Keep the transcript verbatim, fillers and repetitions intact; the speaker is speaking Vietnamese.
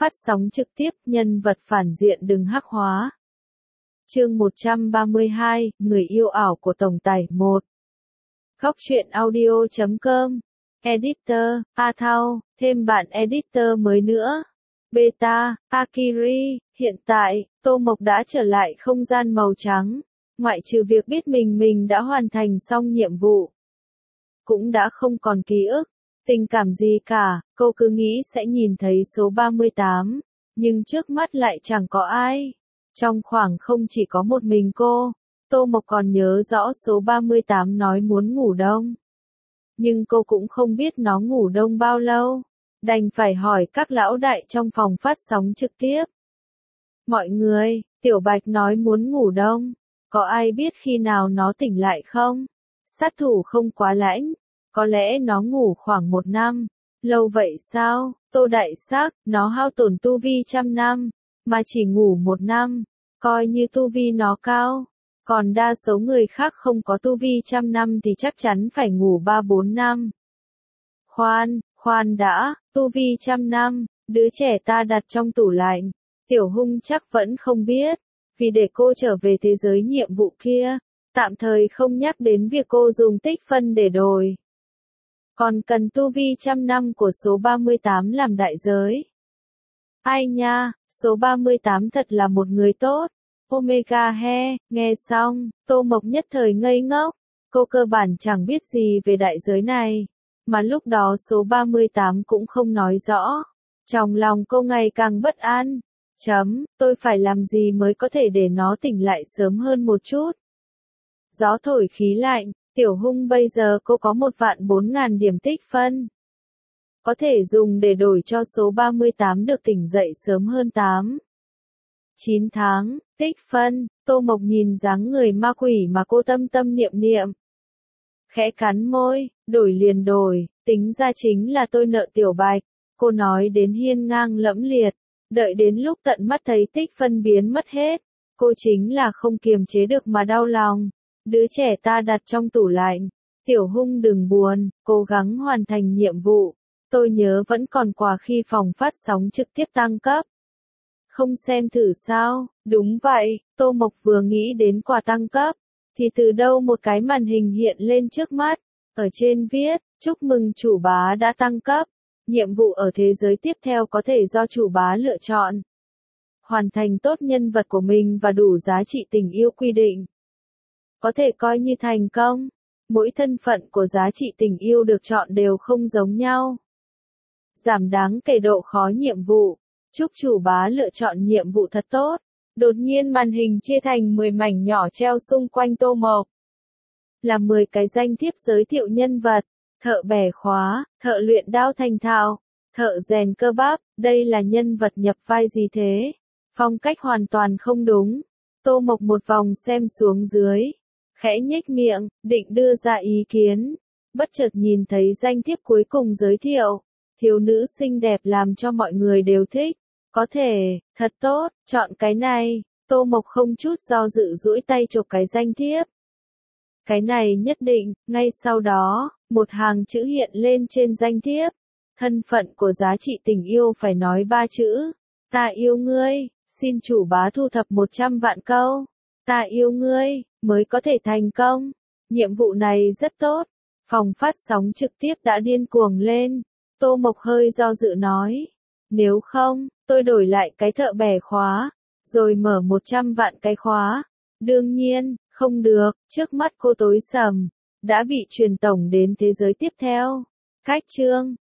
phát sóng trực tiếp, nhân vật phản diện đừng hắc hóa. Chương một trăm ba mươi hai, Người yêu ảo của tổng tài một. Góc truyện audio chấm com. Editor, A Thao, thêm bạn editor mới nữa. Beta, Akiri, hiện tại, Tô Mộc đã trở lại không gian màu trắng. Ngoại trừ việc biết mình mình đã hoàn thành xong nhiệm vụ. Cũng đã không còn ký ức, tình cảm gì cả, cô cứ nghĩ sẽ nhìn thấy số ba mươi tám. Nhưng trước mắt lại chẳng có ai. Trong khoảng không chỉ có một mình cô, Tô Mộc còn nhớ rõ số ba mươi tám nói muốn ngủ đông. Nhưng cô cũng không biết nó ngủ đông bao lâu. Đành phải hỏi các lão đại trong phòng phát sóng trực tiếp. Mọi người, Tiểu Bạch nói muốn ngủ đông. Có ai biết khi nào nó tỉnh lại không? Sát thủ không quá lãnh. Có lẽ nó ngủ khoảng một năm. Lâu vậy sao? Tô Đại Sắc, nó hao tổn tu vi trăm năm. Mà chỉ ngủ một năm. Coi như tu vi nó cao. Còn đa số người khác không có tu vi trăm năm thì chắc chắn phải ngủ ba bốn năm. Khoan, khoan đã, tu vi trăm năm, đứa trẻ ta đặt trong tủ lạnh. Tiểu Hung chắc vẫn không biết. Vì để cô trở về thế giới nhiệm vụ kia, tạm thời không nhắc đến việc cô dùng tích phân để đổi. Còn cần tu vi trăm năm của số ba mươi tám làm đại giới. Ai nha, số ba mươi tám thật là một người tốt. Omega he, nghe xong, Tô Mộc nhất thời ngây ngốc. Cô cơ bản chẳng biết gì về đại giới này. Mà lúc đó số ba mươi tám cũng không nói rõ. Trong lòng cô ngày càng bất an. Chấm, tôi phải làm gì mới có thể để nó tỉnh lại sớm hơn một chút. Gió thổi khí lạnh, Tiểu Hung bây giờ cô có một vạn bốn ngàn điểm tích phân. Có thể dùng để đổi cho số ba mươi tám được tỉnh dậy sớm hơn tám. chín tháng, tích phân, Tô Mộc nhìn dáng người ma quỷ mà cô tâm tâm niệm niệm. Khẽ cắn môi, đổi liền đổi, tính ra chính là tôi nợ Tiểu Bạch. Cô nói đến hiên ngang lẫm liệt, đợi đến lúc tận mắt thấy tích phân biến mất hết. Cô chính là không kiềm chế được mà đau lòng. Đứa trẻ ta đặt trong tủ lạnh. Tiểu Hung đừng buồn, cố gắng hoàn thành nhiệm vụ. Tôi nhớ vẫn còn quà khi phòng phát sóng trực tiếp tăng cấp. Không xem thử sao? Đúng vậy, Tô Mộc vừa nghĩ đến quà tăng cấp. Thì từ đâu một cái màn hình hiện lên trước mắt. Ở trên viết, chúc mừng chủ bá đã tăng cấp. Nhiệm vụ ở thế giới tiếp theo có thể do chủ bá lựa chọn. Hoàn thành tốt nhân vật của mình và đủ giá trị tình yêu quy định. Có thể coi như thành công. Mỗi thân phận của giá trị tình yêu được chọn đều không giống nhau. Giảm đáng kể độ khó nhiệm vụ. Chúc chủ bá lựa chọn nhiệm vụ thật tốt. Đột nhiên màn hình chia thành mười mảnh nhỏ treo xung quanh Tô Mộc. Là mười cái danh thiếp giới thiệu nhân vật. Thợ bẻ khóa, thợ luyện đao thành thạo, thợ rèn cơ bắp, đây là nhân vật nhập vai gì thế? Phong cách hoàn toàn không đúng. Tô Mộc một vòng xem xuống dưới. Khẽ nhếch miệng, định đưa ra ý kiến. Bất chợt nhìn thấy danh thiếp cuối cùng giới thiệu. Thiếu nữ xinh đẹp làm cho mọi người đều thích. Có thể, thật tốt, chọn cái này. Tô Mộc không chút do dự duỗi tay chụp cái danh thiếp. Cái này nhất định, ngay sau đó, một hàng chữ hiện lên trên danh thiếp. Thân phận của giá trị tình yêu phải nói ba chữ. Ta yêu ngươi, xin chủ bá thu thập một trăm vạn câu. Ta yêu ngươi, mới có thể thành công. Nhiệm vụ này rất tốt. Phòng phát sóng trực tiếp đã điên cuồng lên. Tô Mộc hơi do dự nói. Nếu không, tôi đổi lại cái thợ bẻ khóa. Rồi mở một trăm vạn cái khóa. Đương nhiên, không được, trước mắt cô tối sầm. Đã bị truyền tổng đến thế giới tiếp theo. Cách chương.